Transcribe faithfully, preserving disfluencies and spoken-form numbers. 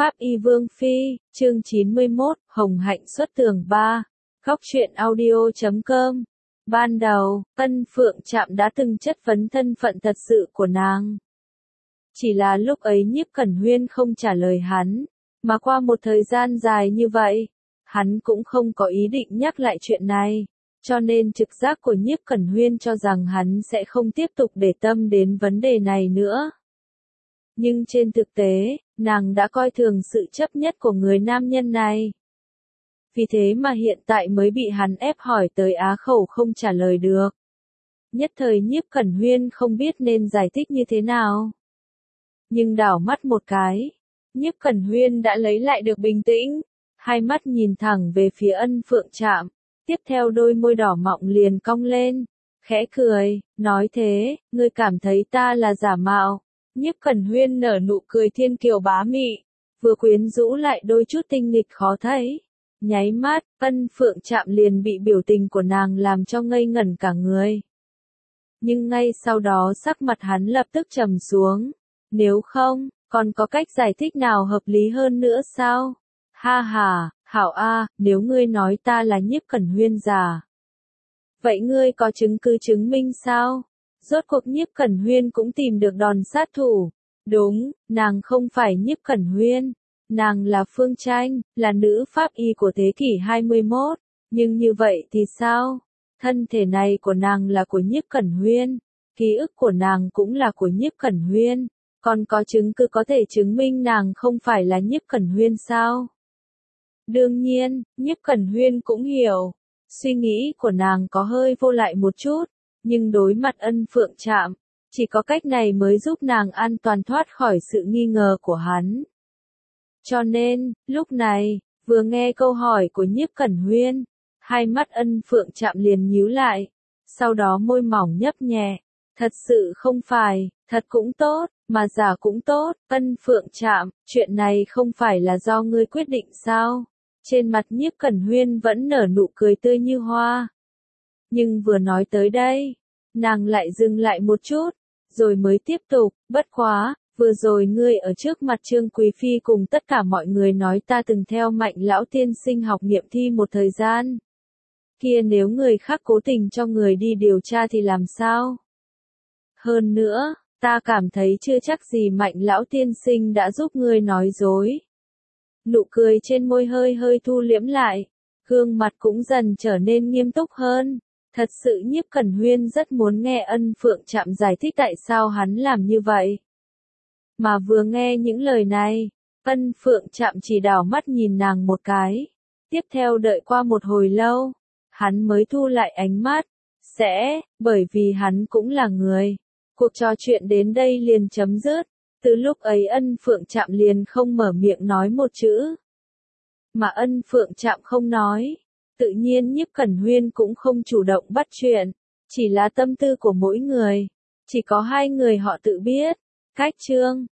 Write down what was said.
Pháp Y Vương Phi, chương chín mươi mốt, Hồng Hạnh xuất tường ba. Góc truyện audio chấm com. Ban đầu, Ân Phượng Trạm đã từng chất vấn thân phận thật sự của nàng. Chỉ là lúc ấy Nhiếp Cẩn Huyên không trả lời hắn, mà qua một thời gian dài như vậy, hắn cũng không có ý định nhắc lại chuyện này, cho nên trực giác của Nhiếp Cẩn Huyên cho rằng hắn sẽ không tiếp tục để tâm đến vấn đề này nữa. Nhưng trên thực tế, nàng đã coi thường sự chấp nhất của người nam nhân này. Vì thế mà hiện tại mới bị hắn ép hỏi tới á khẩu không trả lời được. Nhất thời Nhiếp Cẩn Huyên không biết nên giải thích như thế nào. Nhưng đảo mắt một cái, Nhiếp Cẩn Huyên đã lấy lại được bình tĩnh, hai mắt nhìn thẳng về phía Ân Phượng Trạm, tiếp theo đôi môi đỏ mọng liền cong lên, khẽ cười, nói thế, ngươi cảm thấy ta là giả mạo. Nhiếp Cẩn Huyên nở nụ cười thiên kiều bá mị, vừa quyến rũ lại đôi chút tinh nghịch khó thấy. Nháy mắt, Ân Phượng Trạm liền bị biểu tình của nàng làm cho ngây ngẩn cả người. Nhưng ngay sau đó sắc mặt hắn lập tức trầm xuống. Nếu không, còn có cách giải thích nào hợp lý hơn nữa sao? Ha ha, hảo a, nếu ngươi nói ta là Nhiếp Cẩn Huyên giả. Vậy ngươi có chứng cứ chứng minh sao? Rốt cuộc Nhiếp Cẩn Huyên cũng tìm được đòn sát thủ. Đúng, nàng không phải Nhiếp Cẩn Huyên. Nàng là Phương Tranh, là nữ pháp y của thế kỷ hai mươi mốt. Nhưng như vậy thì sao? Thân thể này của nàng là của Nhiếp Cẩn Huyên. Ký ức của nàng cũng là của Nhiếp Cẩn Huyên. Còn có chứng cứ có thể chứng minh nàng không phải là Nhiếp Cẩn Huyên sao? Đương nhiên, Nhiếp Cẩn Huyên cũng hiểu. Suy nghĩ của nàng có hơi vô lại một chút. Nhưng đối mặt Ân Phượng Trạm, chỉ có cách này mới giúp nàng an toàn thoát khỏi sự nghi ngờ của hắn. Cho nên, lúc này, vừa nghe câu hỏi của Nhiếp Cẩn Huyên, hai mắt Ân Phượng Trạm liền nhíu lại, sau đó môi mỏng nhấp nhẹ, thật sự không phải, thật cũng tốt, mà giả cũng tốt, Ân Phượng Trạm, chuyện này không phải là do ngươi quyết định sao? Trên mặt Nhiếp Cẩn Huyên vẫn nở nụ cười tươi như hoa. Nhưng vừa nói tới đây, nàng lại dừng lại một chút, rồi mới tiếp tục, bất quá, vừa rồi ngươi ở trước mặt Trương Quý Phi cùng tất cả mọi người nói ta từng theo Mạnh lão tiên sinh học nghiệm thi một thời gian. Kia nếu người khác cố tình cho người đi điều tra thì làm sao? Hơn nữa, ta cảm thấy chưa chắc gì Mạnh lão tiên sinh đã giúp ngươi nói dối. Nụ cười trên môi hơi hơi thu liễm lại, gương mặt cũng dần trở nên nghiêm túc hơn. Thật sự Nhiếp Cẩn Huyên rất muốn nghe Ân Phượng Trạm giải thích tại sao hắn làm như vậy. Mà vừa nghe những lời này, Ân Phượng Trạm chỉ đảo mắt nhìn nàng một cái. Tiếp theo đợi qua một hồi lâu, hắn mới thu lại ánh mắt. Sẽ, bởi vì hắn cũng là người. Cuộc trò chuyện đến đây liền chấm dứt. Từ lúc ấy Ân Phượng Trạm liền không mở miệng nói một chữ. Mà Ân Phượng Trạm không nói. Tự nhiên Nhiếp Cẩn Huyên cũng không chủ động bắt chuyện, chỉ là tâm tư của mỗi người, chỉ có hai người họ tự biết. Cách chương